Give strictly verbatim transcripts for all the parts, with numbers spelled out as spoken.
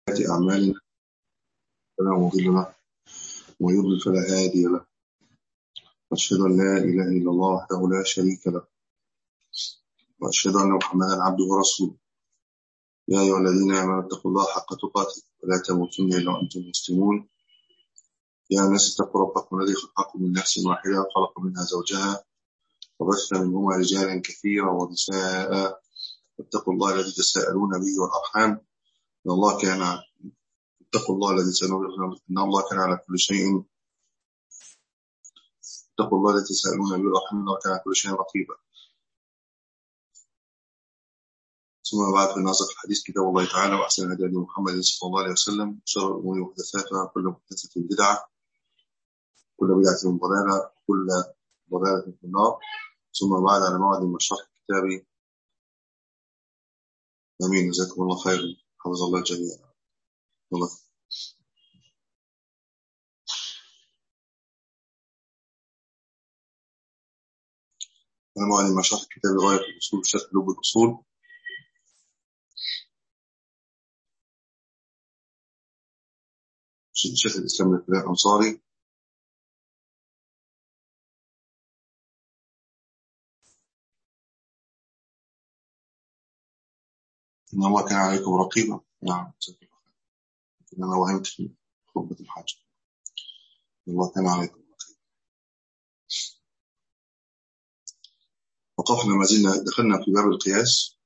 أعمالنا فلا مضل له ويضلل فلا هادي له، وأشهد أن لا إله إلا الله وحده لا شريك له، وأشهد أن محمدا عبده ورسوله. يا أيها الذين آمنوا اتقوا الله حق تقاته ولا تموتن إلا وأنتم مسلمون. يا الناس اتقوا ربكم الذي خلقكم من نفس واحدة وخلق منها زوجها وبث منهما رجالا كثيرا ونساء، واتقوا الله الذي تساءلون به والأرحام إن الله كان اتقوا الله الذي تساءلون إن الله كان على كل شيء اتقوا الله الذي تساءلون به والأرحام إن الله كان على كل شيء رقيبا. ثم بعد، في ناصر الحديث كتاب الله تعالى، وأحسن الهدي محمد صلى الله عليه وسلم، وشر الأمور محدثاتها، وكل محدثة بدعة، كل بدعة ضلالة، وكل ضلالة في النار. ثم بعد، على موعد من شرح كتابي. آمين. جزاكم الله خيرا، حفظ الله الجميع. الله. على موعد من شرح كتابي غاية الأصول في شرح لب الأصول، شيخ الإسلام ابن تيمية الأنصاري إن الله كان عليكم رقيبا. نعم، أنا وهمت في خطبة الحج. الله كان عليكم رقيبا. وقفنا ما زلنا دخلنا في باب القياس،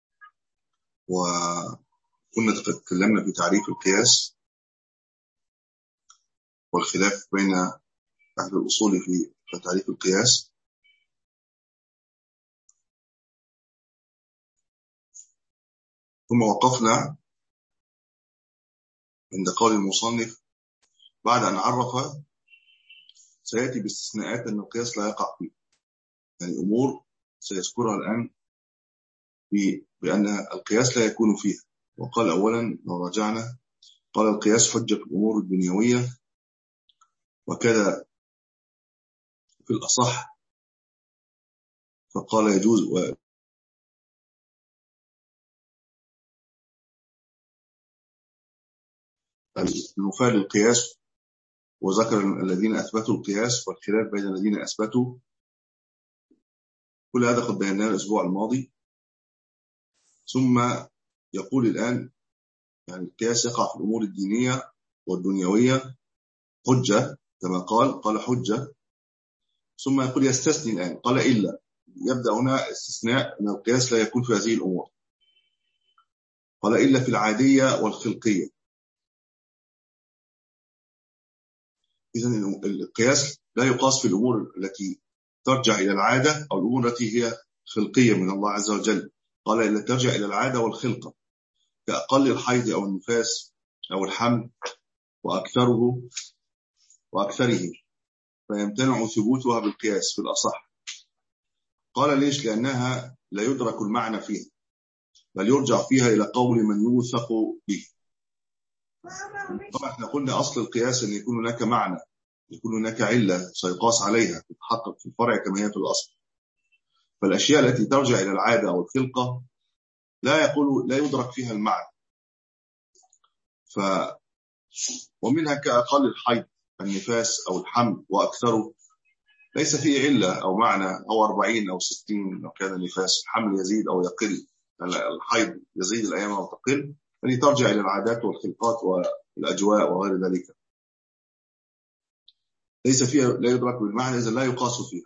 وكنا تكلمنا في تعريف القياس والخلاف بين أهل الأصول في تعريف القياس. ثم وقفنا عند قول المصنف بعد أن عرف سيأتي باستثناءات أن القياس لا يقع فيه، يعني أمور سيذكرها الآن بأن القياس لا يكون فيها. وقال أولا لو رجعنا، قال القياس حجة في الأمور الدنيوية، وكذا في الأصح، فقال يجوز و المفاد القياس، وذكر الذين أثبتوا القياس والخلاف بين الذين أثبتوا. كل هذا قد بيناه الأسبوع الماضي. ثم يقول الآن يعني القياس يقع في الأمور الدينية والدنيوية حجة، كما قال قال حجة. ثم يقول يستثني الآن، قال إلا. يبدأ هنا استثناء أن القياس لا يكون في هذه الأمور. قال إلا في العادية والخلقية. إذن القياس لا يقاس في الأمور التي ترجع إلى العادة أو الأمور التي هي خلقية من الله عز وجل. قال إلا ترجع إلى العادة والخلقة، كأقل الحيض أو النفاس أو الحمل وأكثره وأكثره، فيمتنع ثبوتها بالقياس في الأصح. قال ليش؟ لأنها لا يدرك المعنى فيها، بل يرجع فيها إلى قول من يوثق به. طبعا احنا قلنا أصل القياس أن يكون هناك معنى، يكون هناك علة سيقاس عليها تتحقق في الفرع كما هي في الأصل. فالأشياء التي ترجع إلى العادة أو الخلقة لا يقول لا يدرك فيها المعنى. ف ومنها كأقل الحيض النفاس أو الحمل وأكثره، ليس فيه علة أو معنى، أو أربعين أو ستين لو كان النفاس. الحمل يزيد أو يقل، الحيض يزيد الأيام أو تقل، التي ترجع إلى العادات والخلقات والأجواء وغير ذلك، ليس فيها لا يدرك بالمعنى، إذا لا يقاس فيها.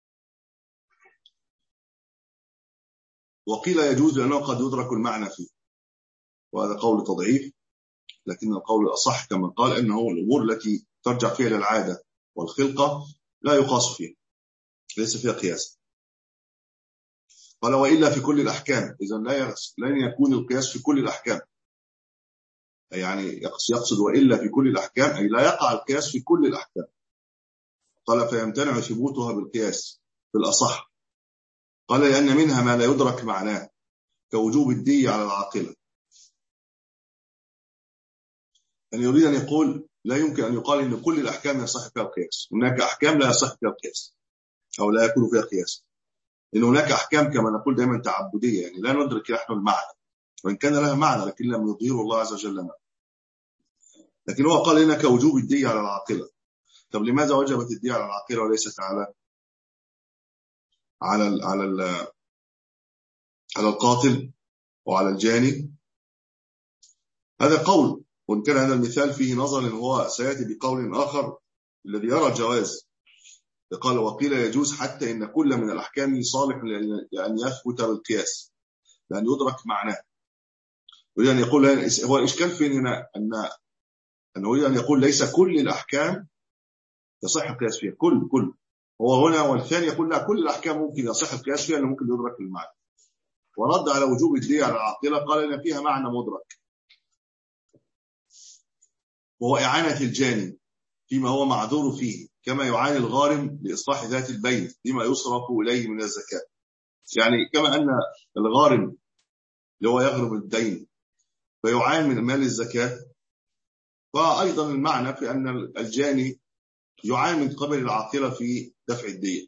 وقيل يجوز لأنه قد يدرك المعنى فيه، وهذا قول تضعيف، لكن القول الأصح كما قال أنه الأمور التي ترجع فيها إلى العادة والخلقة لا يقاس فيها، ليس فيها قياس. قال وإلا في كل الأحكام، إذا لا لن يكون القياس في كل الأحكام، يعني يقصد وإلا في كل الأحكام أي لا يقع القياس في كل الأحكام. قال فيمتنع ثبوتها بالقياس في الأصح. قال لأن منها ما لا يدرك معناه، كوجوب الدية على العاقلة. يعني يريد أن يقول لا يمكن أن يقال إن كل الأحكام يصح فيها القياس. هناك أحكام لا يصح فيها القياس أو لا يكون فيها قياس، لأن هناك أحكام كما نقول دائما تعبدية، يعني لا ندرك نحن المعنى، وإن كان لها معنى لكن لم يظهره الله عز وجل لنا. لكن هو قال هنا كوجوب الدية على العاقلة. طب لماذا وجبت الدية على العاقلة وليست على على ال على ال على القاتل وعلى الجاني؟ هذا قول، وإن كان هذا المثال فيه نظر إن هو سيأتي بقول آخر الذي يرى الجواز. قال وقيل يجوز حتى إن كل من الأحكام صالح لأن يثبت بالقياس لأن يدرك معناه. يريد أن يقول هو الإشكال فين هنا أن أنه يريد أن يقول ليس كل الأحكام يصح القياس فيها، كل كل هو هنا، والثاني يقول لا كل الأحكام ممكن يصح القياس فيها لأنه ممكن يدرك بالمعنى. ورد على وجوب الدية على العاقلة قال إن فيها معنى مدرك، وهو إعانة الجاني فيما هو معذور فيه كما يعاني الغارم لإصلاح ذات البين لما يصرف إليه من الزكاة. يعني كما أن الغارم اللي هو يغرم الدين فيعاني من مال الزكاة، فأيضا المعنى في أن الجاني يعاني من قبل العاقلة في دفع الدية.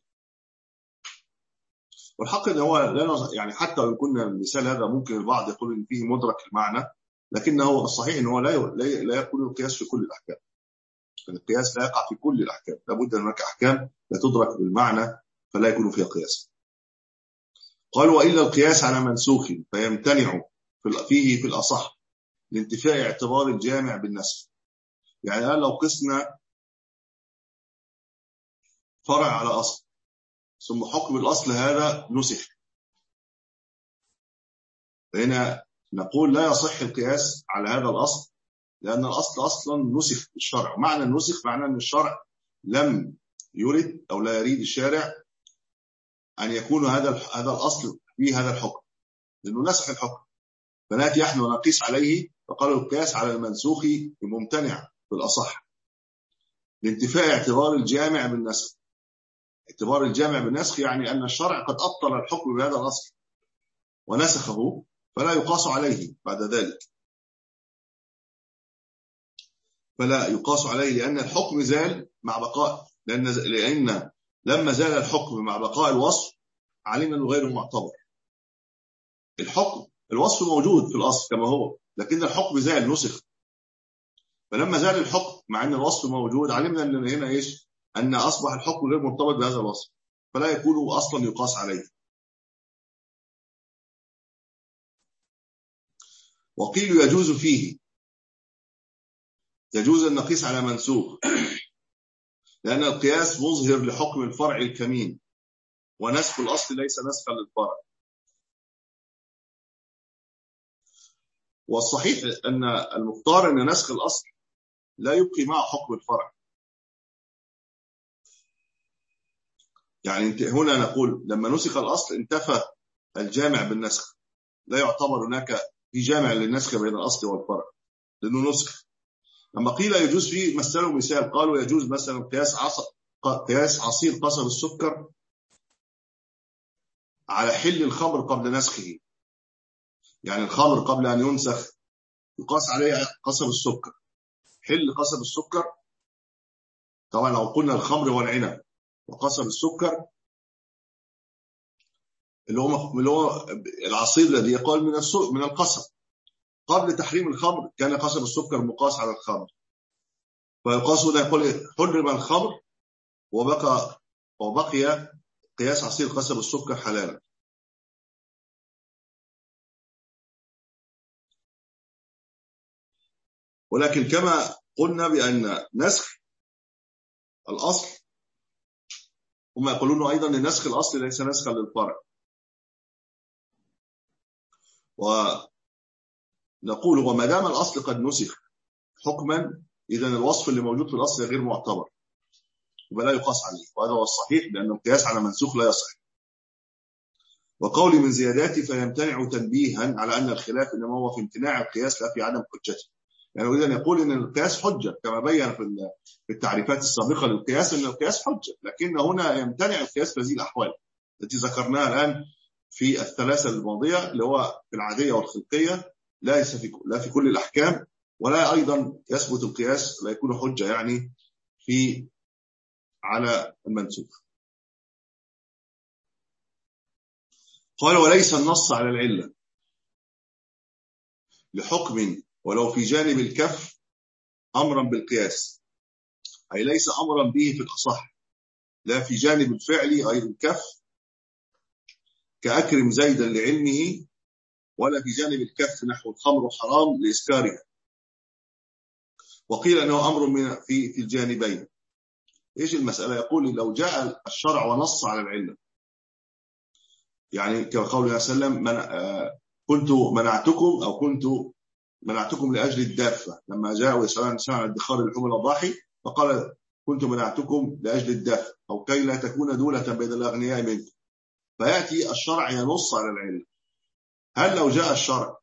والحق أن هو لا يعني حتى لو كنا المثال هذا ممكن البعض يقول إن فيه مدرك المعنى، لكنه الصحيح أنه لا لا يكون القياس في كل الأحكام. القياس لا يقع في كل الأحكام، لابد أن هناك أحكام لا تدرك بالمعنى فلا يكون فيها قياس. قال وإلا القياس على منسوخ فيمتنع فيه في الأصح لانتفاء اعتبار الجامع بالنسخ. يعني لو قسنا فرع على أصل ثم حكم الأصل هذا نسخ، فهنا نقول لا يصح القياس على هذا الأصل لأن الأصل أصلا نسخ الشرع. معنى النسخ معنى أن الشرع لم يرد أو لا يريد الشارع أن يكون هذا هذا الأصل فيه هذا الحكم، لأنه نسخ الحكم. فنأتي نحن ونقيس عليه، فقالوا القياس على المنسوخ ممتنع في الأصح لانتفاء اعتبار الجامع بالنسخ. اعتبار الجامع بالنسخ يعني أن الشرع قد أبطل الحكم بهذا الأصل ونسخه فلا يقاس عليه بعد ذلك، فلا يقاس عليه لأن الحكم زال مع بقاء، لأن لأن لما زال الحكم مع بقاء الوصف علينا أنه غير معتبر. الحكم الوصف موجود في الأصل كما هو، لكن الحكم زال نسخ، فلما زال الحكم مع أن الوصف موجود علمنا أن هنا إيش؟ أن أصبح الحكم غير مرتبط بهذا الوصف فلا يكون أصلا يقاس عليه. وقيل يجوز فيه، يجوز أن نقيس على منسوخ لأن القياس مظهر لحكم الفرع الكمين ونسخ الأصل ليس نسخا للفرع. والصحيح أن المختار أن نسخ الأصل لا يبقي مع حكم الفرع. يعني هنا نقول لما نسخ الأصل انتفى الجامع بالنسخ، لا يعتبر هناك في جامع للنسخ بين الأصل والفرع لأنه نسخ. لما قيل يجوز فيه مثلوا مثال، قالوا يجوز مثلا قياس عصر قياس عصير قصب السكر على حل الخمر قبل نسخه. يعني الخمر قبل أن ينسخ يقاس عليه قصب السكر. حل قصب السكر طبعا لو قلنا الخمر والعنب وقصب السكر اللي هو اللي هو العصير الذي يقال من من القصب، قبل تحريم الخمر كان قصب السكر مقاس على الخمر، فيقاس هنا يقول حرم الخمر وبقى وبقي قياس عصير قصب السكر حلالا. ولكن كما قلنا بأن نسخ الأصل هم يقولون أيضا أن نسخ الأصل ليس نسخا للفرع، ونقول وما دام الأصل قد نسخ حكما إذا الوصف اللي موجود في الأصل غير معتبر ولا يقاس عليه، وهذا هو الصحيح لأن القياس على منسوخ لا يصح. وقولي من زياداته فيمتنع تنبيها على أن الخلاف إنما هو في امتناع القياس لا في عدم حجته. يعني إذا يقول إن القياس حجة كما بين في التعريفات السابقة للقياس أن القياس حجة، لكن هنا يمتنع القياس في هذه الأحوال التي ذكرناها الآن في الثلاثة الماضية اللي هو في العادية والخلقية ليس في لا في كل الأحكام، ولا أيضا يثبت القياس لا يكون حجة يعني في على المنسوخ. قال وليس النص على العلة لحكم ولو في جانب الكف أمرا بالقياس، أي ليس أمرا به في الأصح، لا في جانب الفعل غير الكف كأكرم زيدا لعلمه، ولا في جانب الكف نحو الخمر حرام لإسكارها. وقيل أنه أمر من في في الجانبين. إيش المسألة؟ يقول لو جاء الشرع ونص على العلة، يعني كقوله صلى الله عليه وسلم من آه كنت منعتكم أو كنت منعتكم لأجل الدافة، لما جاءوا يسألون عن ادخار اللحوم الأضاحي فقال كنت منعتكم لأجل الدافة أو كي لا تكون دولة بين الأغنياء منكم. فيأتي الشرع ينص على العلة. هل لو جاء الشرع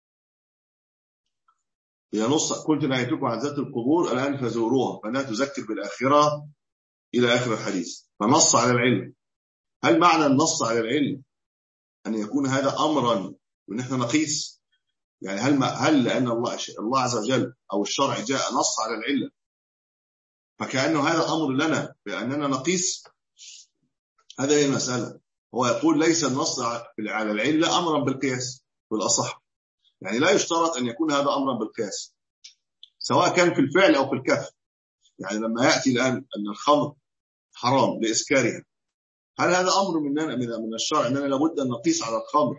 ينص كنت نهيتكم عن ذات القبور الآن فزوروها فإنها تذكر بالآخرة إلى آخر الحديث، فنص على العلة، هل معنى النص على العلة أن يكون هذا أمرا وإن احنا نقيس؟ يعني هل هل لأن الله الله عز وجل أو الشرع جاء نص على العلة فكأنه هذا أمر لنا بأننا نقيس؟ هذا هي المسألة. هو يقول ليس النص على العلة أمرا بالقياس بالأصح، يعني لا يشترط أن يكون هذا أمرا بالقياس سواء كان في الفعل أو في الكف. يعني لما يأتي الآن أن الخمر حرام لإسكارها، هل هذا أمر مننا من الشرع أننا لابد أن نقيس على الخمر؟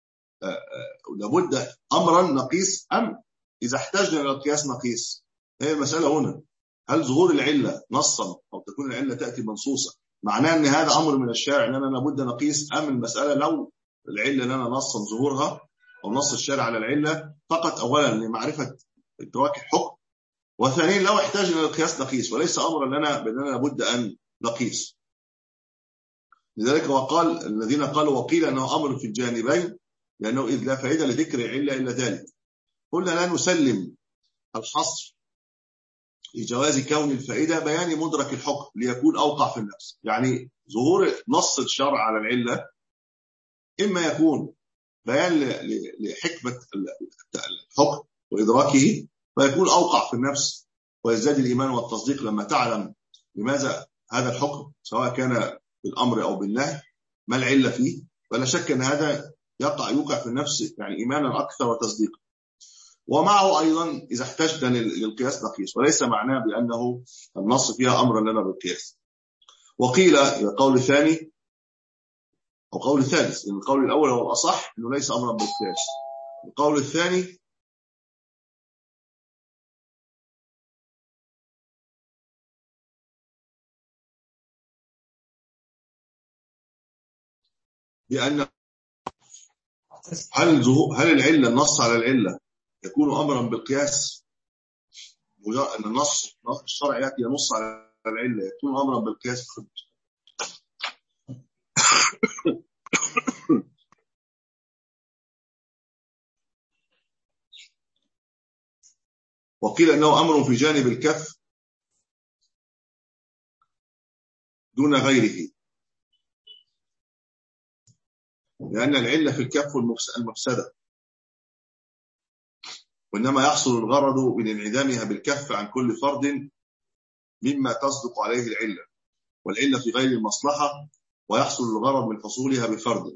لابد أمرا نقيس أم إذا احتاجنا إلى القياس نقيس؟ هي المسألة هنا. هل ظهور العلة نصا أو تكون العلة تأتي منصوصة معناه أن هذا أمر من الشارع أننا لابد نقيس، أم المسألة لو العلة لنا نصا ظهورها أو نص الشارع على العلة فقط أولا لمعرفة إدراك الحكم، وثانيا لو احتاجنا إلى القياس نقيس وليس أمرا لنا بأننا لابد أن نقيس. لذلك وقال الذين قالوا وقيل أنه أمر في الجانبين لأنه إذ لا فائدة لذكر العلة إلا ذلك. قلنا لا نسلم الحصر لجواز كون الفائدة بيان مدرك الحكم ليكون أوقع في النفس. يعني ظهور نص الشرع على العلة إما يكون بيان لحكمة الحكم وإدراكه فيكون أوقع في النفس ويزداد الإيمان والتصديق لما تعلم لماذا هذا الحكم سواء كان بالأمر أو بالنهي ما العلة فيه، ولا شك أن هذا يقع يوقع في النفس يعني إيمانا أكثر وتصديقا. ومعه أيضا إذا احتجنا للقياس نقيس، وليس معناه بأنه النص فيها أمرا لنا بالقياس. وقيل القول الثاني أو قول الثالث، لأن القول الأول هو الأصح أنه ليس أمرا بالقياس. القول الثاني بأن هل هل العلة النص على العلة يكون أمرا بالقياس؟ أن النص الشرع يأتي ينص على العلة يكون أمرا بالقياس. وقيل أنه أمر في جانب الكف دون غيره، لأن العلة في الكف المفسدة، وإنما يحصل الغرض من انعدامها بالكف عن كل فرد مما تصدق عليه العلة، والعلة في غير المصلحة ويحصل الغرض من حصولها بفرد.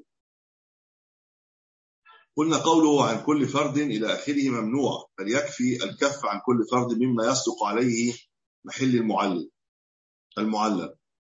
قلنا قوله عن كل فرد إلى آخره ممنوع، بل يكفي الكف عن كل فرد مما يصدق عليه محل المعلل المعلل.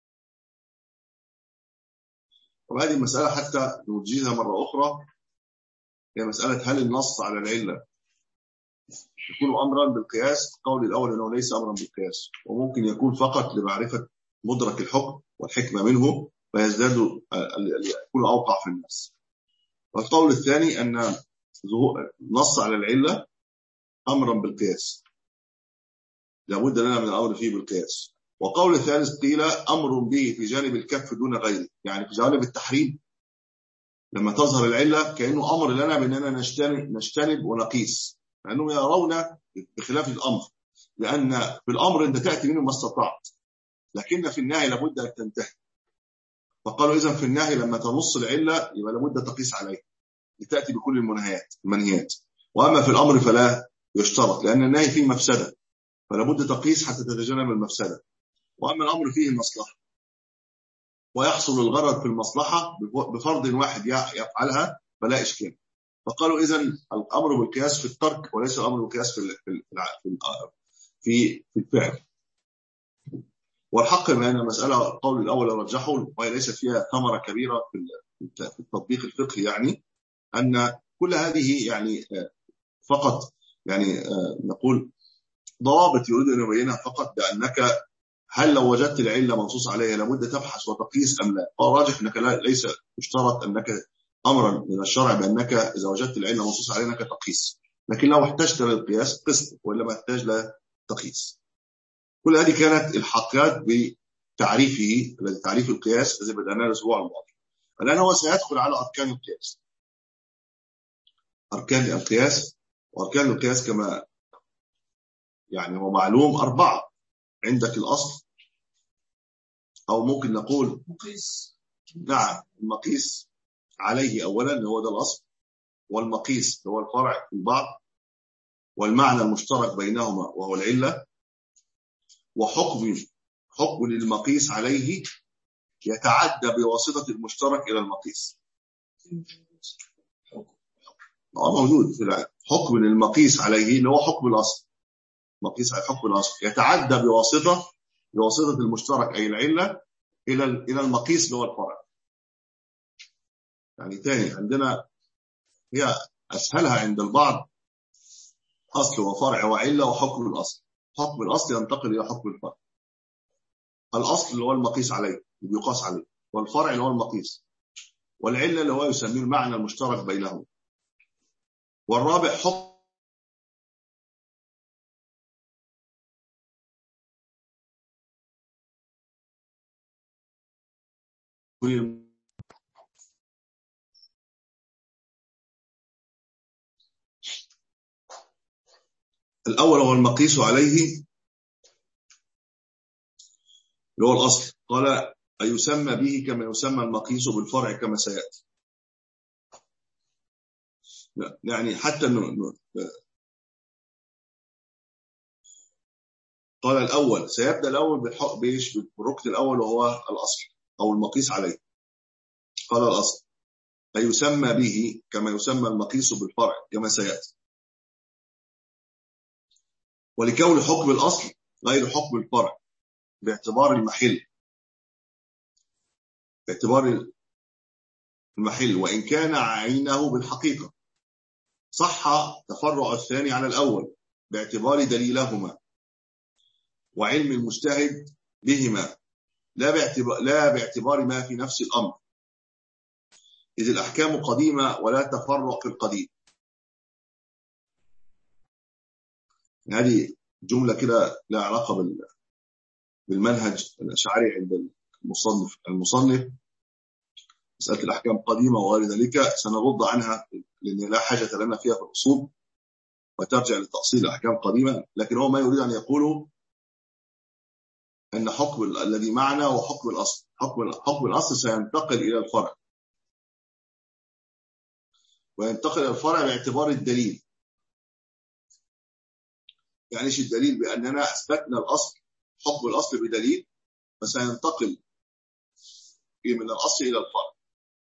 وهذه المسألة حتى نوجهها مرة أخرى هي مسألة هل النص على العلة يكون أمرا بالقياس؟ القول الأول أنه ليس أمرا بالقياس، وممكن يكون فقط لمعرفة مدرك الحكم والحكمة منه فيزداد يكون أوقع في الناس. والقول الثاني أن نص على العلة أمرا بالقياس لابد لنا من الأمر فيه بالقياس. وقول الثالث قيل أمر به في جانب الكف دون غيره، يعني في جانب التحريم لما تظهر العلة كأنه أمر لنا بأننا نجتنب, نجتنب ونقيس، لأنهم يرون بخلاف الأمر، لأن في الأمر أنت تأتي منه ما استطعت، لكن في النهي لابد أن تنتهي. فقالوا إذن في النهي لما تنص العلة يبقى لابد تقيس عليه لتأتي بكل المنهيات المنهيات. وأما في الأمر فلا يشترط، لأن النهي فيه مفسدة فلابد تقيس حتى تتجنب المفسدة. وأما الأمر فيه المصلحة ويحصل الغرض في المصلحة بفرض واحد يفعلها فلا إشكال. فقالوا إذن الأمر بالقياس في الترك وليس الأمر بالقياس في في في في الفعل. والحق ما أن المسألة القول الأول رجحه وهي ليست فيها ثمرة كبيرة في التطبيق الفقهي، يعني أن كل هذه يعني فقط يعني نقول ضوابط يريد أن يبينها فقط، بأنك هل لو وجدت العلة منصوص عليها لابد تبحث وتقيس أم لا؟ الراجح أنك لا، ليس يشترط أنك أمرا من الشرع بأنك إذا وجدت العلة منصوص عليها أنك تقيس، لكن لو احتجت للقياس قست، وإلا ما احتاج لا تقيس. كل هذه كانت الحقات بتعريفه الذي تعريف القياس الذي بدأناه الأسبوع الماضي. الآن هو سيدخل على أركان القياس. أركان القياس وأركان القياس كما يعني هو معلوم أربعة. عندك الأصل، أو ممكن نقول مقيس. نعم، المقيس عليه أولا هو ده الأصل، والمقيس هو الفرع في البعض، والمعنى المشترك بينهما وهو العلة، وحكم حكم للمقيس عليه يتعدى بواسطة المشترك إلى المقيس. موجود في العلم حكم للمقيس عليه اللي هو حكم الأصل، مقيس على حكم الأصل يتعدى بواسطة بواسطة المشترك أي العلة إلى إلى المقيس اللي هو الفرع. يعني تاني عندنا هي أسهلها عند البعض أصل وفرع وعلة وحكم الأصل. حكم الأصل ينتقل إلى حكم الفرع. الأصل اللي هو المقيس عليه اللي بيقاس عليه، والفرع اللي هو المقيس، والعلة اللي هو يسميه المعنى المشترك بينهم، والرابع حكم الأول هو المقيس عليه اللي هو الأصل. قال أيسمى به كما يسمى المقيس بالفرع كما سيأتي. يعني حتى ن... قال الأول سيبدأ الأول بالحق بيش بالركن الأول وهو الأصل أو المقيس عليه. قال الأصل أيسمى به كما يسمى المقيس بالفرع كما سيأتي، ولكون حكم الأصل غير حكم الفرع باعتبار المحل باعتبار المحل وإن كان عينه بالحقيقة، صح تفرع الثاني على الأول باعتبار دليلهما وعلم المجتهد بهما لا باعتبار, لا باعتبار ما في نفس الأمر، إذ الأحكام قديمة ولا تفرع في القديم. هذه جملة كده لها علاقة بالمنهج الأشعري عند المصنف المصنف مسألة الأحكام قديمة وغير ذلك سنغض عنها لأن لا حاجة لنا فيها في الأصول وترجع لتأصيل الأحكام قديمة. لكن هو ما يريد أن يقوله أن حكم الذي معنا وحكم الأصل حكم حكم الأصل سينتقل إلى الفرع، وينتقل إلى الفرع باعتبار الدليل. يعني ايش الدليل؟ بأننا أثبتنا الأصل حكم الأصل بدليل، فسينتقل من الأصل إلى الفرع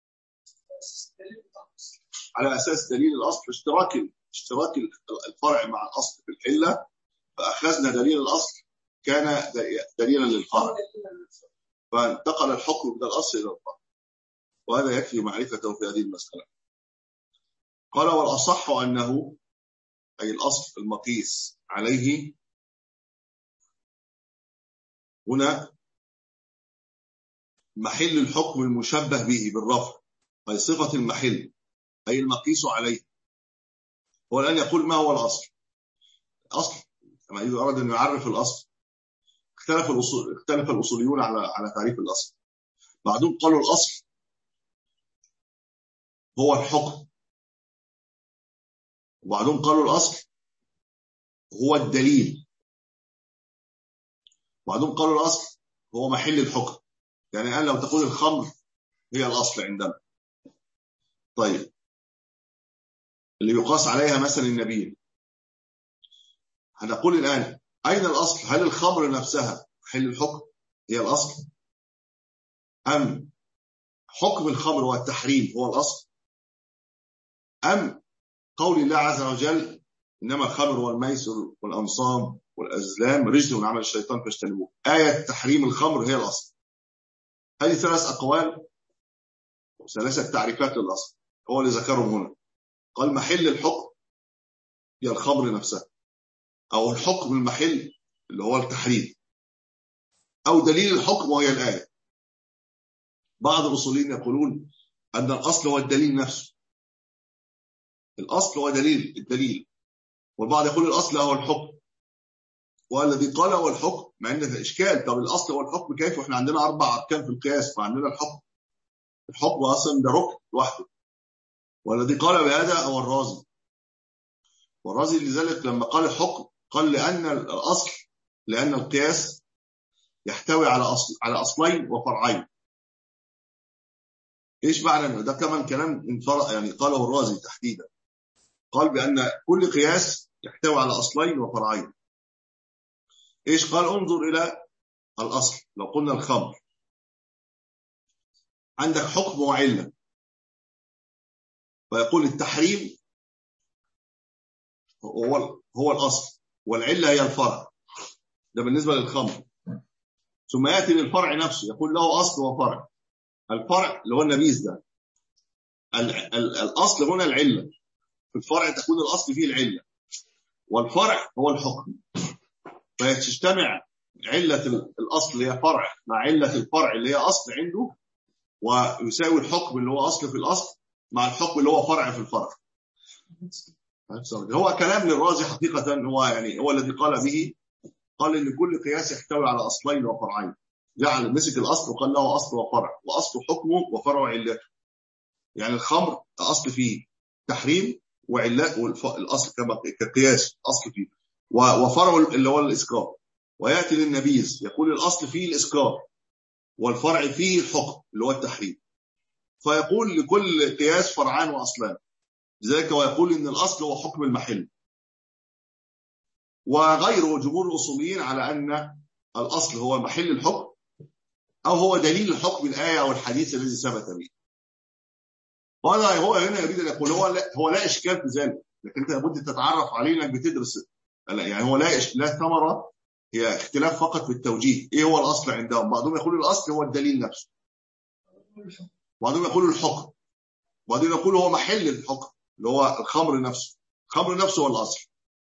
على أساس دليل الأصل اشتراك اشتراك الفرع مع الأصل في الحلة، فأخذنا دليل الأصل كان دليلا للفرع، فانتقل الحكم من الأصل إلى الفرع، وهذا يكفي معرفته في هذه المسألة. قال والأصح أنه أي الأصل المقيس عليه هنا محل الحكم المشبه به بالرفع، أي صفة المحل أي المقيس عليه. هو الآن يقول ما هو الأصل؟ أصل كما إذا أراد أن يعرف الأصل اختلف الأصول اختلف الأصوليون على على تعريف الأصل. بعضهم قالوا الأصل هو الحكم، وبعضهم قالوا الأصل هو الدليل، وبعضهم قالوا الأصل هو محل الحكم. يعني الآن لو تقول الخمر هي الأصل عندنا، طيب اللي يقاس عليها مثلا النبيذ، هنقول الآن أين الأصل؟ هل الخمر نفسها محل الحكم هي الأصل، أم حكم الخمر والتحريم هو الأصل، أم قول الله عز وجل إنما الخمر والميسر والأنصاب والأزلام رجل من عمل الشيطان فاجتنبوه. آية تحريم الخمر هي الأصل. هذه ثلاث أقوال وثلاثة تعريفات للأصل هو اللي ذكرهم هنا. قال محل الحكم هي الخمر نفسها، أو الحكم المحل اللي هو التحريم، أو دليل الحكم وهي الآية. بعض الأصوليين يقولون أن الأصل هو الدليل نفسه، الأصل هو دليل الدليل، والبعض يقول الأصل هو الحكم، والذي قال هو الحكم، مع أن في إشكال. طب الأصل هو الحكم كيف وإحنا عندنا أربع أركان في القياس فعندنا الحكم؟ الحكم أصلا ده ركن لوحده. والذي قال بهذا هو الرازي، والرازي لذلك لما قال الحكم قال لأن الأصل لأن القياس يحتوي على أصل على أصلين وفرعين. إيش معنى ده؟ كمان كلام يعني قاله الرازي تحديدا، قال بأن كل قياس يحتوي على أصلين وفرعين. إيش قال؟ انظر إلى الأصل. لو قلنا الخمر عندك حكم وعلة، ويقول التحريم هو هو الأصل والعلة هي الفرع. ده بالنسبة للخمر. ثم يأتي للفرع نفسه يقول له أصل وفرع. الفرع اللي هو النبيذ ده، ال ال الأصل هنا العلة، في الفرع تكون الأصل فيه العلة، والفرع هو الحكم. فيجتمع علة الأصل اللي هي فرع مع علة الفرع اللي هي أصل عنده، ويساوي الحكم اللي هو أصل في الأصل مع الحكم اللي هو فرع في الفرع. هو كلام للرازي حقيقة، هو يعني هو الذي قال به، قال إن كل قياس يحتوي على أصلين وفرعين. جعل مسك الأصل وقال له أصل وفرع، وأصل حكمه وفرع علته. يعني الخمر أصل فيه تحريم وعلة، والأصل كما كقياس أصل فيه، وفرع اللي هو الإسكار. ويأتي للنبيذ يقول الأصل فيه الإسكار والفرع فيه الحكم اللي هو التحريم. فيقول لكل قياس فرعان وأصلان. لذلك ويقول إن الأصل هو حكم المحل. وغيره جمهور الأصوليين على أن الأصل هو محل الحكم، أو هو دليل الحكم الآية أو الحديث الذي ثبت به. وهذا هو هنا يريد أن يقول هو لا, هو لا إشكال في ذلك، لكن أنت لابد تتعرف عليه إنك بتدرس. يعني هو لا لا ثمرة، هي اختلاف فقط في التوجيه. إيه هو الأصل عندهم؟ بعضهم يقول الأصل هو الدليل نفسه، بعضهم يقول الحكم، بعضهم يقول هو محل الحكم اللي هو الخمر نفسه. الخمر نفسه هو الأصل.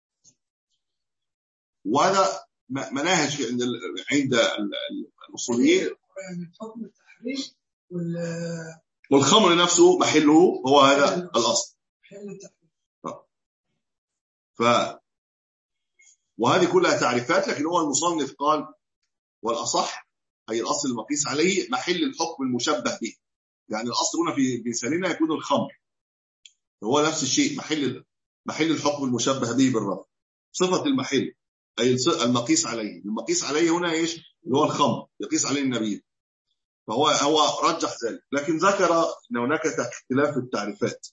وهذا مناهج عند عند الاصوليين. يعني الحكم التحريم والخمر نفسه محله هو هذا الاصل. ف وهذه كلها تعريفات، لكن هو المصنف قال والاصح اي الاصل المقيس عليه محل الحكم المشبه به. يعني الاصل هنا في مثالنا يكون الخمر، هو نفس الشيء محل محل الحكم المشبه به بالرفع. صفه المحل أي المقيس عليه. المقيس عليه هنا إيش؟ اللي هو الخمر يقيس عليه النبي. فهو هو رجح ذلك، لكن ذكر أن هناك اختلاف في التعريفات.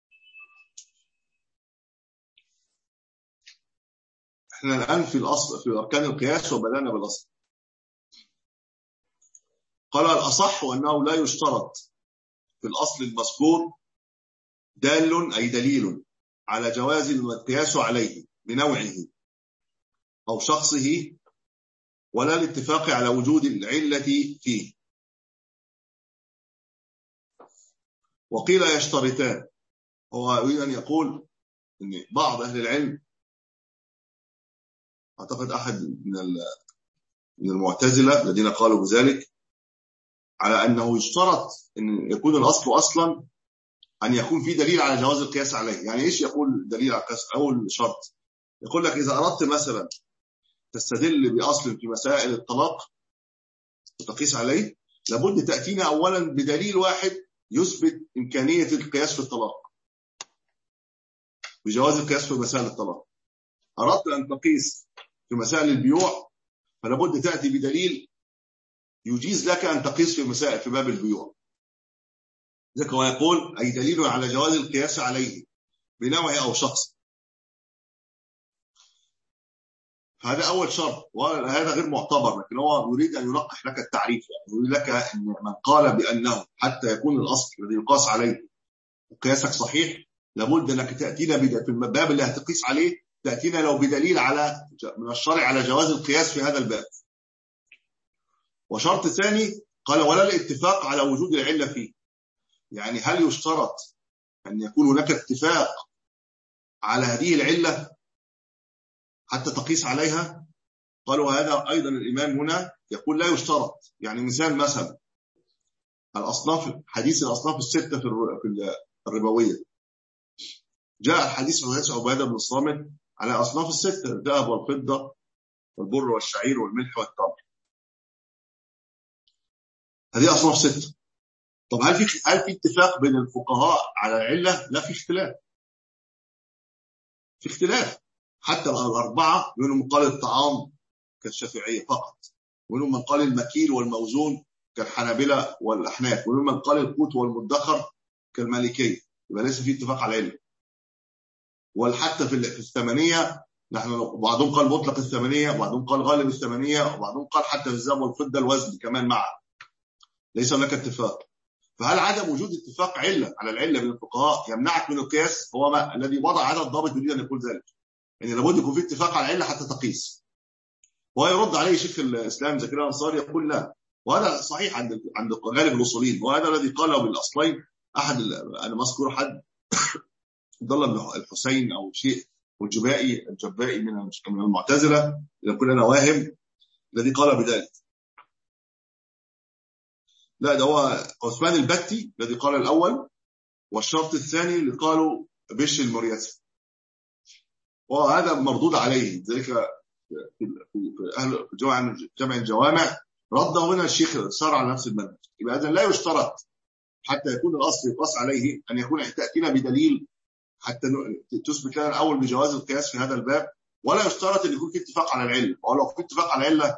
احنا الآن في الأصل في أركان القياس وبدأنا بالأصل. قال الأصح أنه لا يشترط في الأصل المذكور دال أي دليل على جواز القياس عليه بنوعه أو شخصه، ولا الاتفاق على وجود العلة فيه. وقيل يشترطان. هو يريد أن يقول أن بعض أهل العلم، أعتقد أحد من المعتزلة الذين قالوا بذلك، على أنه يشترط أن يكون الأصل أصلا أن يكون في دليل على جواز القياس عليه. يعني إيش يقول دليل على القياس؟ أول شرط يقول لك إذا أردت مثلا تستدل بأصل في مسائل الطلاق وتقيس عليه، لابد تأتينا أولا بدليل واحد يثبت إمكانية القياس في الطلاق، بجواز القياس في مسائل الطلاق. أردت أن تقيس في مسائل البيوع، فلابد تأتي بدليل يجيز لك أن تقيس في مسائل في باب البيوع. ذلك هو يقول أي دليل على جواز القياس عليه بنوعه أو شخص. هذا أول شرط، وهذا غير معتبر، لكن هو يريد أن يلقح لك التعريف. يعني يريد لك أن من قال بأنه حتى يكون الأصل الذي يقاس عليه وقياسك صحيح، لابد أنك تأتينا في الباب اللي هتقيس عليه تأتينا لو بدليل على من الشرع على جواز القياس في هذا الباب. وشرط ثاني قال ولا الاتفاق على وجود العلة فيه. يعني هل يشترط أن يكون هناك اتفاق على هذه العلة حتى تقيس عليها؟ قالوا هذا أيضا الإمام هنا يقول لا يشترط. يعني مثال مثلا الأصناف، حديث الأصناف الستة في الربوية، جاء الحديث عن حديث عبادة بن الصامت على أصناف الستة: الذهب والفضة والبر والشعير والملح والتمر. هذه أصناف ستة. طب هل في هل في اتفاق بين الفقهاء على العلة؟ لا، في اختلاف. في اختلاف حتى الأربعة منهم قال الطعام كالشافعية فقط، ومنهم من قال المكيل والموزون كالحنابلة والأحناف، ومنهم من قال القوت والمدخر كالمالكية. يبقى ليس في اتفاق على العلة. وحتى في الثمانية نحن بعضهم قال مطلق الثمانية، وبعضهم قال غالب الثمانية، وبعضهم قال حتى في الذهب والفضة الوزن كمان معا. ليس هناك اتفاق. فهل عدم وجود اتفاق علة على العلة بين الفقهاء يمنعك من القياس؟ هو ما الذي وضع هذا الضابط يريد أن يقول ذلك، يعني لابد يكون في اتفاق على العلة حتى تقيس. وهو يرد عليه شيخ الإسلام زكريا الأنصاري يقول لا، وهذا صحيح عند عند غالب الأصوليين، وهذا الذي قاله بالأصلين أحد أنا مذكور حد عبد الله بن الحسين أو شيء والجبائي الجبائي من المعتزلة يقول أنا واهم الذي قال بذلك. لا، ده هو عثمان البتي الذي قال الأول، والشرط الثاني اللي قالوا بش المريسي، وهذا مردود عليه. ذلك في أهل جمع الجوامع رد هنا الشيخ صار على نفس المنهج. يبقى إذن لا يشترط حتى يكون الأصل يقاس عليه أن يكون تأتينا بدليل حتى تثبت لنا الأول بجواز القياس في هذا الباب، ولا يشترط أن يكون في اتفاق على العلة. ولو في اتفاق على العلة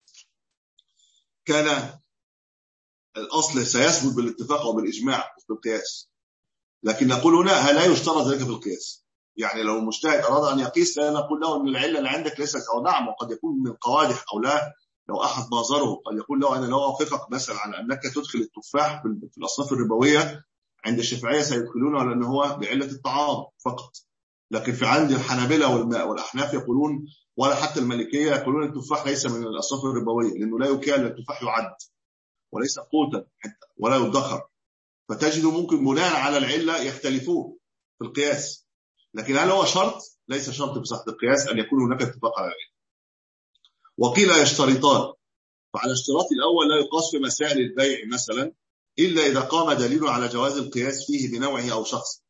كان الأصل سيثبت بالاتفاق أو بالإجماع في القياس. لكن نقول هنا لا يشترط ذلك في القياس. يعني لو المجتهد أراد أن يقيس لا نقول له أن العلة اللي عندك ليست، أو نعم وقد يكون من القوادح أو لا. لو أحد ناظره قد يقول له أنا لو أوافقك مثلا على أنك تدخل التفاح في الأصناف الربوية، عند الشافعية سيدخلونه على أنه هو بعلة الطعام فقط. لكن في عند الحنابلة والأحناف يقولون، ولا حتى المالكية يقولون التفاح ليس من الأصناف الربوية، لأنه لا يكال التفاح يعد وليس قوتا ولا يدخر. فتجد ممكن بناء على العلة يختلفون في القياس. لكن هل هو شرط؟ ليس شرط بصحة القياس أن يكون هناك اتفاق على العلة. وقيل يشترطان. فعلى اشتراط الأول لا يقاس في مسائل البيع مثلا إلا إذا قام دليل على جواز القياس فيه بنوعه أو شخص.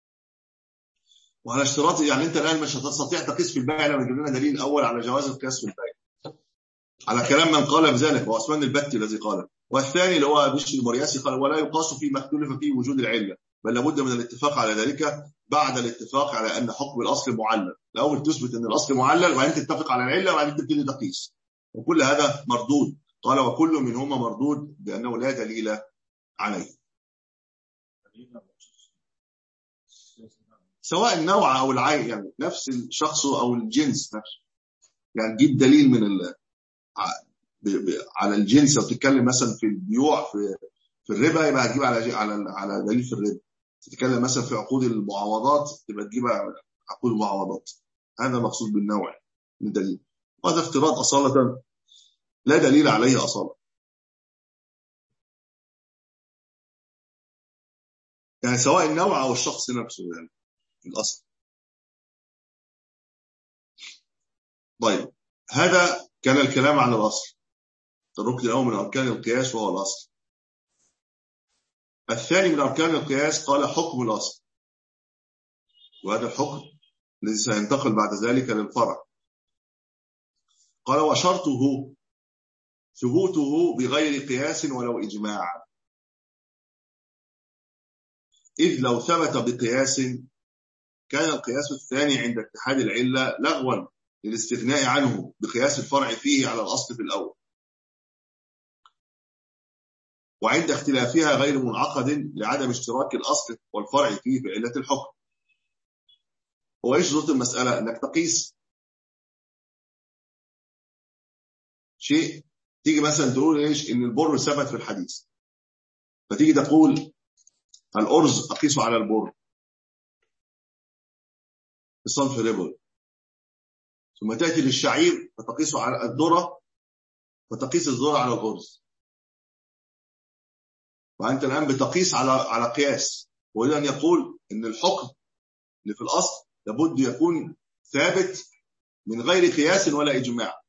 وعلى اشتراط يعني أنت الآن مش هتستطيع تقيس في البيع لما يجب لنا دليل أول على جواز القياس في البيع، على كلام من قال بذلك هو عثمان البتي الذي قال. والثاني اللي هو بشر المرياسي قال ولا يقاس فيما اختلف فيه وجود العلة، بل لابد من الاتفاق على ذلك بعد الاتفاق على أن حكم الأصل معلل. الأول تثبت أن الأصل معلل، وبعدين تتفق على العلة، وبعدين تبتدي تقيس. وكل هذا مردود. قال وكل منهما مردود بأنه لا دليل عليه، سواء النوع أو العين، يعني نفس الشخص أو الجنس نفسه. يعني تجيب دليل من ال... على الجنس. لو تتكلم مثلا في البيوع في في الربا يبقى هتجيب على على على دليل في الربا. تتكلم مثلا في عقود المعاوضات تبقى تجيب عقود المعاوضات. هذا مقصود بالنوع من دليل. وهذا افتراض أصالة لا دليل عليه أصالة. يعني سواء النوع أو الشخص نفسه يعني الأصل. طيب هذا كان الكلام عن الأصل، الركن الأول من أركان القياس وهو الأصل. الثاني من أركان القياس قال حكم الأصل، وهذا الحكم الذي سينتقل بعد ذلك للفرع. قال وشرطه ثبوته بغير قياس ولو إجماع، إذ لو ثبت بقياس كان القياس الثاني عند اتحاد العلة لغوا للاستغناء عنه بقياس الفرع فيه على الأصل في الأول، وعند اختلافها غير منعقد لعدم اشتراك الأصل والفرع فيه في علة الحكم. هو إيش ضبط المسألة؟ أنك تقيس شيء. تيجي مثلا تقول إيش إن البر ثبت في الحديث، فتيجي تقول الأرز أقيسه على البر في صنف ربوي. ثم تأتي للشعير فتقيس على الذرة فتقيس الذرة على الأرز، وأنت الآن بتقيس على على قياس. وإذا يقول إن الحكم اللي في الأصل لابد يكون ثابت من غير قياس ولا إجماع،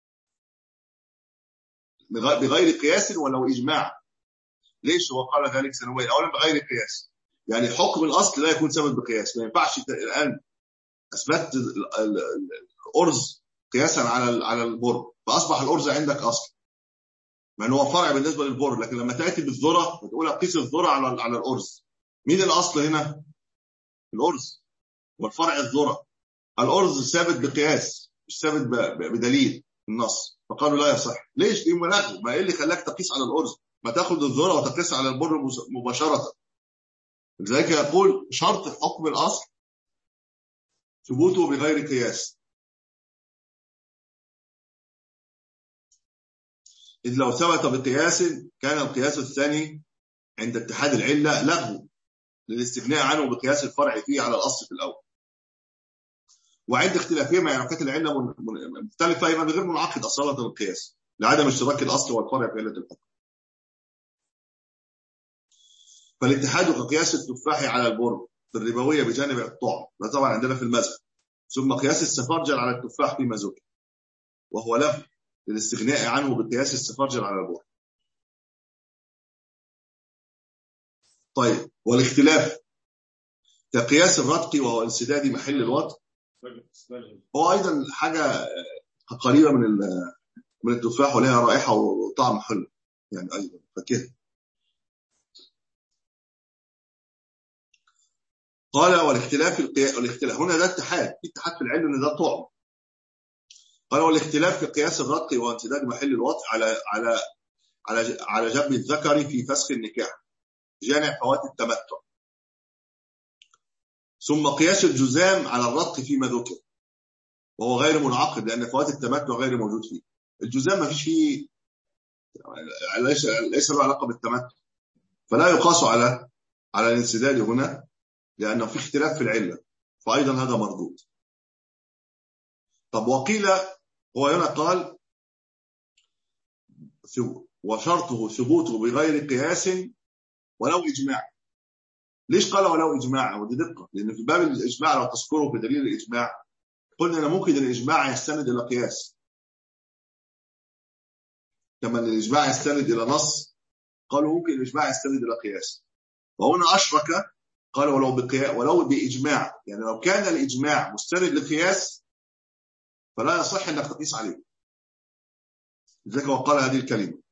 بغير قياس ولو إجماع. ليش هو قال ذلك سنويا؟ أولا بغير قياس، يعني حكم الأصل لا يكون ثابت بقياس. ما ينفعش الآن أثبت الأرز قياسا على على البر، فأصبح الأرز عندك أصل، مع أنه هو فرع بالنسبة للبر. لكن لما تأتي بالذرة بتقول قيس الذرة على على الأرز، مين الأصل هنا؟ الأرز، والفرع الذرة. الأرز ثابت بقياس مش ثابت بدليل النص، فقالوا لا يصح. ليش؟ دي ملاغه. ما إيه اللي خلاك تقيس على الأرز؟ ما تاخد الذرة وتقيس على البر مباشرة. لذلك يقول شرط حكم الأصل ثبوته بغير قياس، إذ لو ثبت بقياس كان القياس الثاني عند اتحاد العلة لغو للاستغناء عنه بقياس الفرع فيه على الأصل في الأول. وعند اختلافهما يعني كانت العلة مختلفة يبقى غير منعقد أصالة القياس لعدم اشتراك الأصل والفرع في علة الحكم. فالاتحاد كقياس التفاح على البر في الربوية بجانب الطعم، ده طبعا عندنا في المذهب. ثم قياس السفرجل على التفاح فيما ذكر، وهو لغو للاستغناء عنه بقياس السفرجل على البر. طيب، والاختلاف كقياس الرتق وهو انسداد محل الوطء، هو أيضا حاجة قريبة من من التفاح ولها رائحة وطعم حلو يعني أيضا فكده. قال والاختلاف القياس، والاختلاف هنا ده اتحاد اتحاد في العلم ان ده طعم. قال والاختلاف في قياس الرتق وانسداد محل الوطء على على على على جنب الذكر في فسخ النكاح جانع فوات التمتع. ثم قياس الجزام على الرتق فيما ذكر وهو غير منعقد لان فوات التمتع غير موجود فيه. الجزام ما فيش فيه، ليس ليس له علاقه بالتمتع، فلا يقاس على على الانسداد هنا لانه في اختلاف في العله، فايضا هذا مردود. طب وقيل هو هنا قال وشرطه ثبوته بغير قياس ولو إجماع. ليش قال ولو إجماع؟ ودي دقة، لأن في باب الإجماع لو تذكره في دليل الإجماع قلنا أن ممكن الإجماع يستند إلى قياس، كما أن الإجماع يستند إلى نص قالوا ممكن الإجماع يستند إلى قياس. وهنا أشرك قال ولو بقياس ولو بإجماع، يعني لو كان الإجماع مستند لقياس فلا يصح أنك تقيس عليه. لذلك هو قال هذه الكلمة،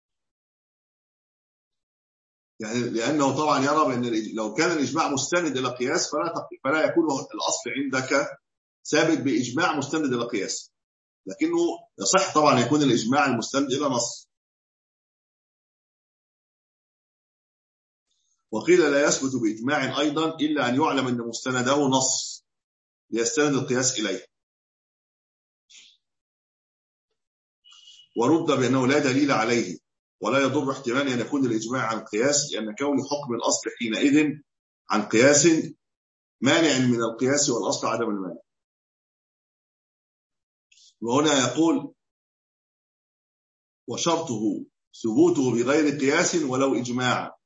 يعني لأنه طبعا يرى بأن لو كان الإجماع مستند إلى قياس فلا فلا يكون الأصل عندك ثابت بإجماع مستند إلى قياس، لكنه يصح طبعا يكون الإجماع المستند إلى نص. وقيل لا يثبت بإجماع أيضا إلا أن يعلم أن مستنده نص ليستند القياس إليه، ورد بأنه لا دليل عليه ولا يضر احتمال أن يكون الإجماع عن قياس، لأن كون حكم الأصل حينئذ عن قياس مانع من القياس والأصل عدم المانع. وهنا يقول وشرطه ثبوته بغير قياس ولو إجماع،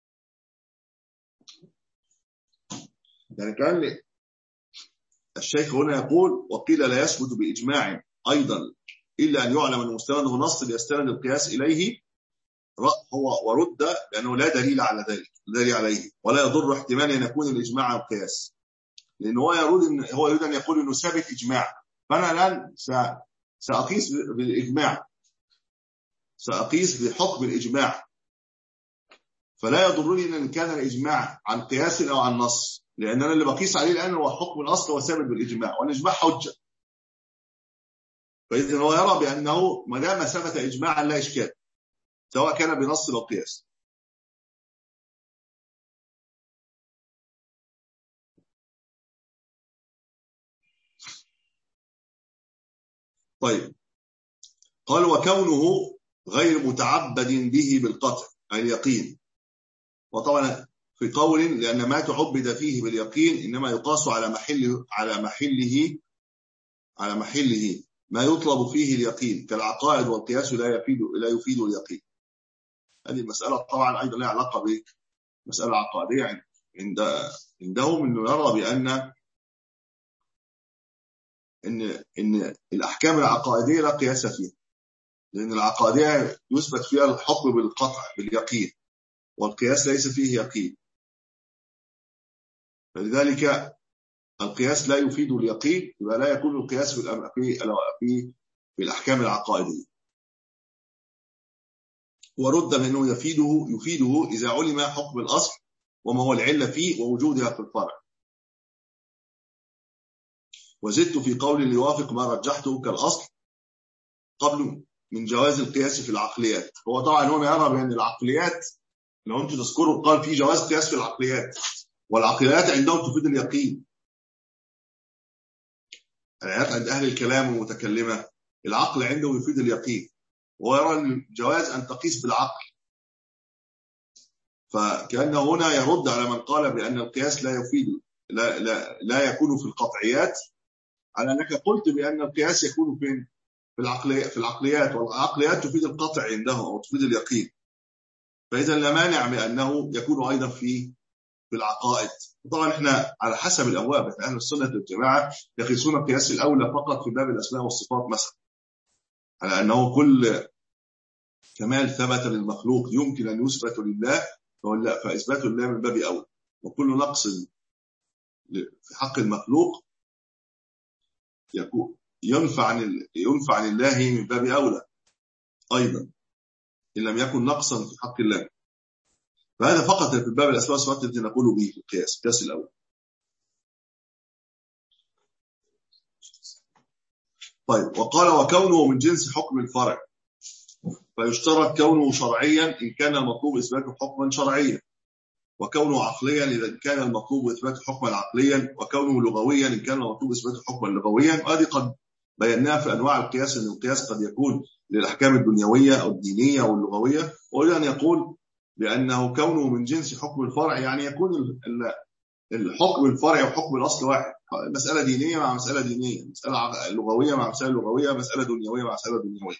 يعني كان الشيخ هنا يقول وقيل لا يثبت بإجماع أيضا إلا أن يعلم أن مستنده نص ليستند القياس إليه، هو ورد لأنه لا دليل على ذلك دليل عليه ولا يضر احتمال أن يكون الإجماع عن قياس، لأنه هو يريد أن هو يريد أن يقول إنه ثابت إجماع، فأنا الآن سأقيس بالإجماع، سأقيس بحكم الإجماع، فلا يضرني أن كان الإجماع عن قياس أو عن نص، لأن أنا اللي بقيس عليه الآن هو حكم الأصل وثابت بالإجماع، والإجماع حجة. فإذا هو يرى بأنه ما دام ثبت إجماعا لا إشكال سواء كان بنص أو قياس. طيب، قال وكونه غير متعبد به بالقطع أي اليقين، وطبعا في قول لأن ما تعبد فيه باليقين إنما يقاس على محله على محله على محله ما يطلب فيه اليقين كالعقائد والقياس لا يفيد لا يفيد اليقين. هذه المسألة طبعا أيضا لها علاقة بمسألة عقائدية عند عندهم، إنه يرى بأن إن إن الأحكام العقائدية لا قياس فيها، لأن العقائدية يثبت فيها الحكم بالقطع باليقين، والقياس ليس فيه يقين، فلذلك القياس لا يفيد اليقين، يبقى لا يكون القياس في في في, في الأحكام العقائدية. ورد منه يفيده يفيده إذا علم حكم الأصل وما هو العلة فيه ووجودها في الفرع. وزدت في قول يوافق ما رجحته كالأصل قبل من جواز القياس في العقليات. هو طبعا هنا يرى بأن العقليات، لو أنتم تذكروا قال في جواز قياس في العقليات، والعقليات عندهم تفيد اليقين. الآيات عند أهل الكلام والمتكلمة العقل عنده يفيد اليقين، ويرى الجواز أن تقيس بالعقل. فكأنه هنا يرد على من قال بأن القياس لا يفيد لا, لا, لا يكون في القطعيات، على أنك قلت بأن القياس يكون فين؟ في العقليات في العقليات والعقليات تفيد القطع عندهم أو تفيد اليقين. فإذا لا مانع بأنه يكون أيضا في في العقائد. طبعا احنا على حسب الأبواب، احنا أهل السنة والجماعة يقيسون القياس الأولى فقط في باب الأسماء والصفات مثلا، على أنه كل كمال ثبت للمخلوق يمكن أن يثبت لله فإثبات الله من باب أولى، وكل نقص في حق المخلوق يكون ينفع عن ينفع عن الله من باب أولى أيضا إن لم يكن نقصا في حق الله. فهذا فقط في باب الأسماء والصفات التي نقول به في القياس القياس الأول. طيب، وقال وكونه من جنس حكم الفرع فيشترط كونه شرعيا إن كان المطلوب إثباته حكما شرعيا، وكونه عقليا إذا كان المطلوب إثباته حكما عقليا، وكونه لغويا إن كان المطلوب إثباته حكما لغويا. وهذه قد بيناها في أنواع القياس، أن القياس قد يكون للأحكام الدنيوية أو الدينية أو اللغوية. وأريد أن يقول بأنه كونه من جنس حكم الفرع يعني يكون الحكم الفرعي وحكم الأصل واحد، مسألة دينية مع مسألة دينية، مسألة لغوية مع مسألة لغوية، مسألة دنيوية مع مسألة دنيوية.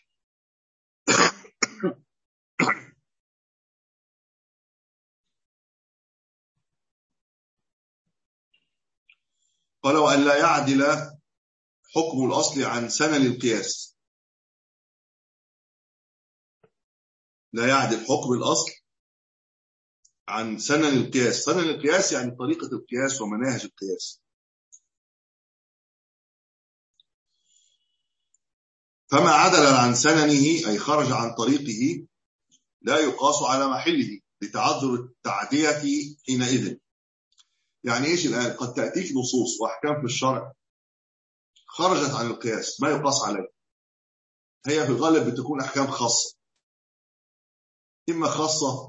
قال وأن لا يعدل حكم الأصل عن سنن القياس، لا يعدل حكم الأصل عن سنن القياس. سنن القياس يعني طريقة القياس ومناهج القياس. فما عدل عن سننه أي خرج عن طريقه لا يقاس على محله لتعذر التعدية حينئذ. يعني إيش الآن؟ قد تأتيك نصوص وأحكام في الشرع خرجت عن القياس ما يقاس عليه، هي في الغالب بتكون أحكام خاصة، إما خاصة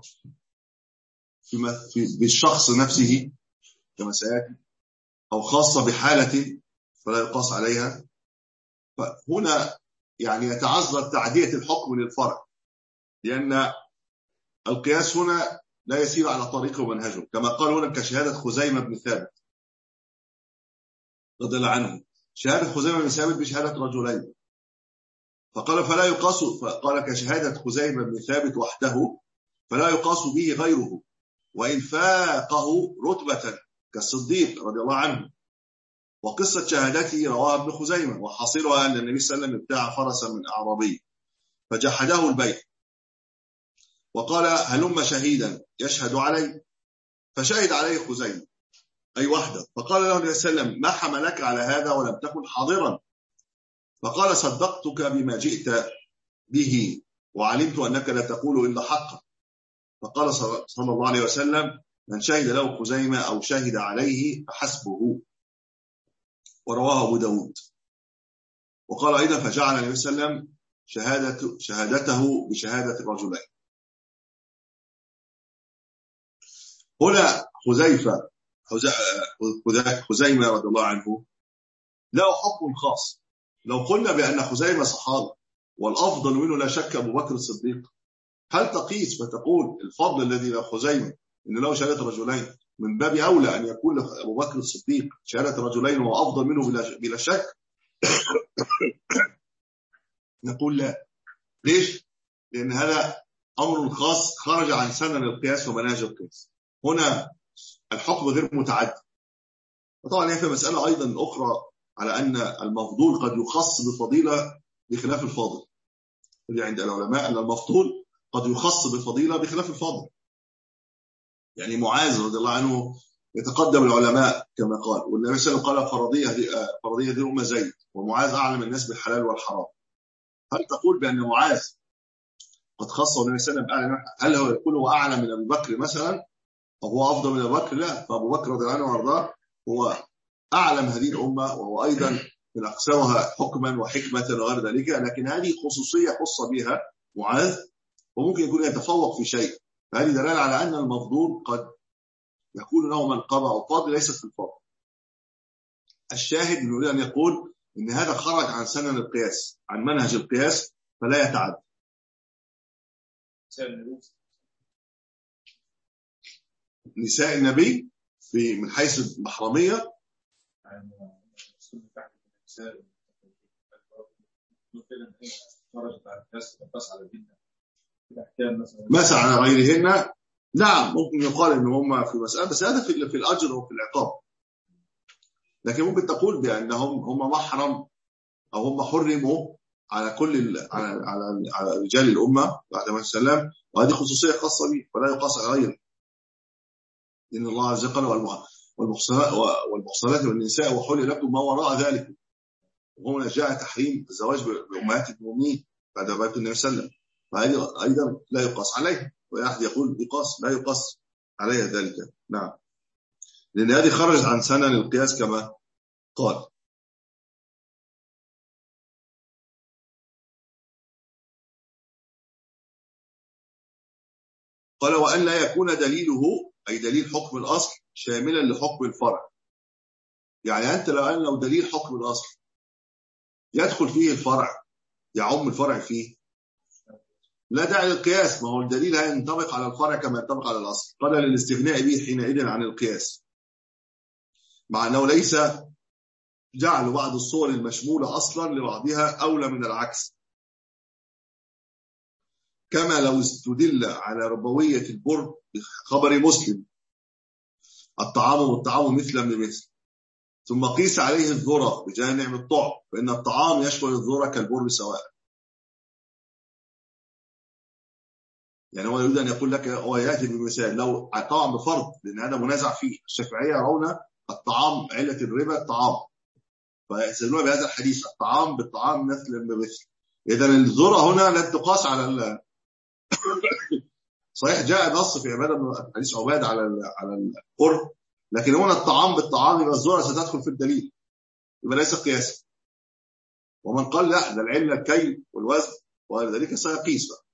في بالشخص نفسه كما سيأتي، أو خاصة بحالة فلا يقاس عليها. فهنا يعني يتعذر تعدية الحكم للفرع، لأن القياس هنا لا يسير على طريقه ومنهجه، كما قال هنا كشهادة خزيمة بن ثابت رضي الله عنه، شهادة خزيمة بن ثابت بشهادة رجلين، فقال فلا يقاس، فقال كشهادة خزيمة بن ثابت وحده فلا يقاس به غيره وإن فاقه رتبة كالصديق رضي الله عنه. وقصة شهادته رواها ابن خزيمة، وحاصلها أن النبي صلى الله عليه وسلم ابتاع فرسا من أعرابي فجحده البيع وقال هلم شهيدا يشهد علي، فشهد عليه خزيمة أي وحده، فقال له النبي صلى الله عليه وسلم ما حملك على هذا ولم تكن حاضرا؟ فقال صدقتك بما جئت به وعلمت أنك لا تقول إلا حقا. فقال صلى الله عليه وسلم من شهد له خزيمة أو شهد عليه فحسبه، ورواه أبو داود. وقال أيضا فجعل النبي صلى الله عليه وسلم شهادة شهادته بشهادة الرجلين. هنا خزيفة خزيمة رضي الله عنه له حكم خاص. لو قلنا بأن خزيمة صحابة والأفضل منه لا شك أبو بكر الصديق، هل تقيس فتقول الفضل الذي له خزيمة إن له شهادة رجلين من باب أولى أن يكون أبو بكر الصديق شهادة رجلين وأفضل منه بلا شك؟ نقول لا. ليش؟ لأن هذا أمر خاص خرج عن سنن القياس ومناهج القياس. هنا الحكم غير متعدد. وطبعا هي في مسألة أيضا أخرى على أن المفضول قد يخص بفضيلة بخلاف الفاضل. اللي عند العلماء أن المفضول قد يخص بفضيلة بخلاف الفاضل. يعني معاذ رضي الله عنه يتقدم العلماء كما قال، والنبي صلى الله عليه وسلم قال فرضية دي فرضية دي أم زيد، ومعاذ أعلم الناس بالحلال والحرام. هل تقول بأن معاذ قد خصه النبي صلى الله عليه وسلم؟ هل هو يقول هو أعلم من أبي بكر مثلا أو هو أفضل من أبي بكر؟ لا، فأبو بكر رضي الله عنه وارضاه هو أعلم هذه الأمة، وهو أيضا من أقسمها حكما وحكمة وغير ذلك، لكن هذه خصوصية خص بها معاذ، وممكن يكون يتفوق في شيء. فهذه دلالة على أن المفضول قد يكون له منقبة أو فاضل ليست في الفضل. الشاهد يريد أن يقول إن هذا خرج عن سنن القياس، عن منهج القياس، فلا يتعدى. نساء النبي في من حيث المحرمية مثلا على غيرهن. نعم ممكن يقال ان هم في مسألة، بس هذا في في الأجر وفي العقاب. لكن ممكن تقول بأنهم هم محرم أو هم حرموا على كل على على على رجال الأمة بعد ما السلام، وهذه خصوصية خاصة به ولا يقاس على غيره. إن الله عز وجل والمحصنات والمحصنات والنساء وحل لكم ما وراء ذلك. وهنا جاء تحريم الزواج بأمهات المؤمنين بعد وفاة النبي صلى الله عليه وسلم، فهذه أيضا لا يقاس عليها. وأحد يقول يقاس، لا يقاس عليها ذلك. نعم، لأن هذه خرجت عن سنن القياس كما قال. قال وأن لا يكون دليله أي دليل حكم الأصل شاملا لحكم الفرع. يعني أنت لو أن لو دليل حكم الأصل يدخل فيه الفرع، يعم الفرع فيه، لا داعي للقياس. ما هو الدليل هينطبق على الفرع كما ينطبق على الأصل. قال للاستغناء به حينئذ عن القياس، مع أنه ليس جعل بعض الصور المشمولة أصلا لبعضها أولى من العكس. كما لو استدل على ربوية البر بخبر مسلم الطعام والطعام مثلا بمثل، ثم قيس عليه الذرة بجانب الطعم، فإن الطعام يشمل الذرة كالبر سواء. يعني هو يريد أن يقول لك، هو يأتي بمثال لو طعم بفرض، لأن هذا منازع فيه. الشافعية يرون الطعام علة الربا الطعام، فيستدلون بهذا الحديث الطعام بالطعام مثلا بمثل. إذن الذرة هنا لا تقاس على ال... صحيح جاء نص في عبادة حديث عبادة على ال... على القرب، لكن هنا الطعام بالطعام يبقى الذرة ستدخل في الدليل، يبقى ليس قياسا. ومن قال لا ده العلة الكيل والوزن وذلك سيقيس بقى.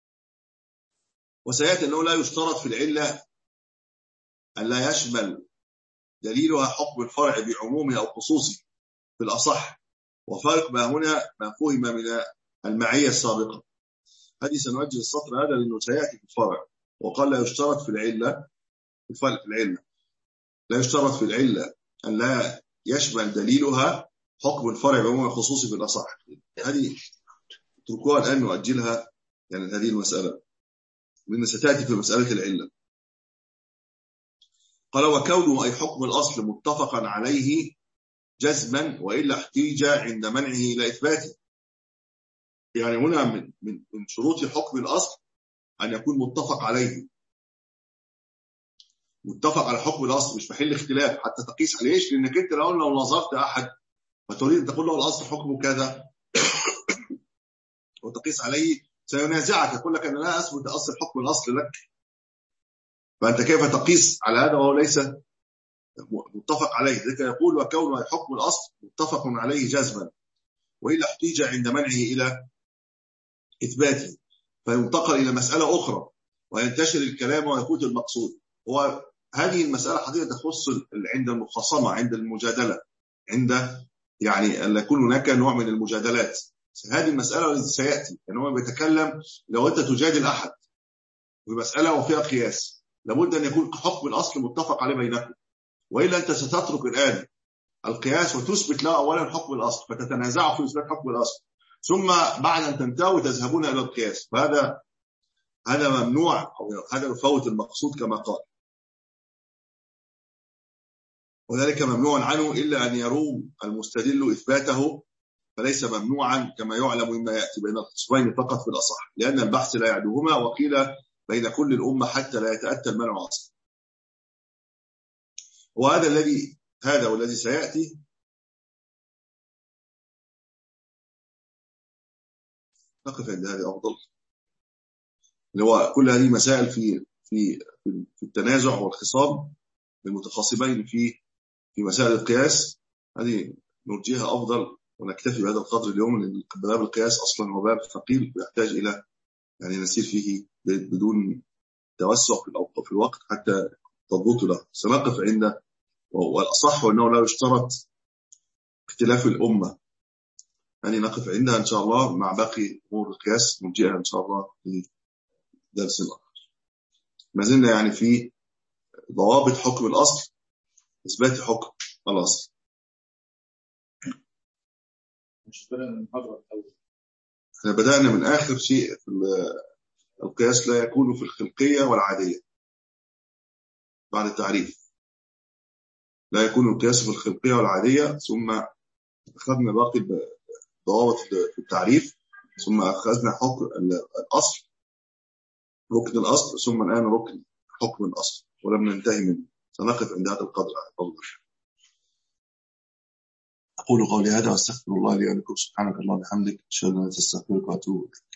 وسيأتي أنه لا يشترط في العلة أن لا يشمل دليلها حكم الفرع بعمومه أو خصوصه في الأصح، وفارق ما هنا ما فهم من المعية السابقة. هذه سنوجه السطر هذا لأنه سيأتي في الفرع. وقال لا يشترط في العلة، الفرق في العلة لا يشترط في العلة أن لا يشمل دليلها حكم الفرع بعمومه وخصوصه في الأصح. هذه تركوها الآن نؤجلها، يعني هذه المسألة لأن ستأتي في مسألة العلة. قال وكونه أي حكم الأصل متفقا عليه جزما، وإلا احتيج عند منعه إلى إثباته. يعني هنا من من من شروط حكم الأصل أن يكون متفق عليه، متفق على حكم الأصل، مش محل اختلاف حتى تقيس عليه. ليش؟ لأنك أنت لو لو نظرت أحد فتريد أن تقول له الأصل حكمه كذا وتقيس عليه سينازعك، يقول لك أنا لا أثبت أصل حكم الأصل لك، فأنت كيف تقيس على هذا وهو ليس متفق عليه؟ ذلك يقول وكونه حكم الأصل متفق عليه جزما، وإلا احتيج عند منعه إلى إثباته، فينتقل إلى مسألة أخرى وينتشر الكلام ويفوت المقصود. وهذه المسألة حقيقة تخص عند المخاصمة، عند المجادلة، عند يعني أن يكون هناك نوع من المجادلات. هذه المسألة التي سيأتي يعني هو بيتكلم لو أنت تجادل أحد بمسألة وفيها قياس، لابد أن يكون حكم الأصل متفق عليه بينكم، وإلا أنت ستترك الآن القياس وتثبت له أولا حكم الأصل، فتتنازعوا في إثبات حكم الأصل، ثم بعد أن تنتهوا تذهبون إلى القياس، فهذا هذا ممنوع، أو هذا يفوت المقصود كما قال، وذلك ممنوع عنه إلا أن يروم المستدل إثباته، فليس ممنوعا كما يعلم مما يأتي بين القسمين فقط في الأصح، لأن البحث لا يعدوهما، وقيل بين كل الأمة حتى لا يتأتى المنع أصلا. وهذا الذي هذا والذي سيأتي نقف عند هذه أفضل، اللي هو كل هذه مسائل في في في التنازع والخصام للمتخاصمين في في مسائل القياس، هذه نرجيها أفضل ونكتفي بهذا القدر اليوم، لأن باب القياس أصلا هو باب ثقيل ويحتاج إلى يعني نسير فيه بدون توسع في في الوقت حتى تضبط له. سنقف عند، والأصح أنه لا يشترط اختلاف الأمة، يعني نقف عندها إن شاء الله مع باقي أمور القياس نرجئها إن شاء الله في درس آخر. ما زلنا يعني في ضوابط حكم الأصل، إثبات حكم الأصل. احنا بدأنا من آخر شيء في القياس لا يكون في الخلقية والعادية بعد التعريف، لا يكون القياس في الخلقية والعادية، ثم أخذنا باقي ضوابط في التعريف، ثم أخذنا حكم الأصل ركن الأصل، ثم الآن ركن حكم الأصل ولم ننتهي منه، سنقف عند هذا القدر. أقول قولي هذا واستغفر الله لي ولكم، سبحانك اللهم وبحمدك، أشهد أن لا إله إلا أنت، أستغفرك وأتوب إليك.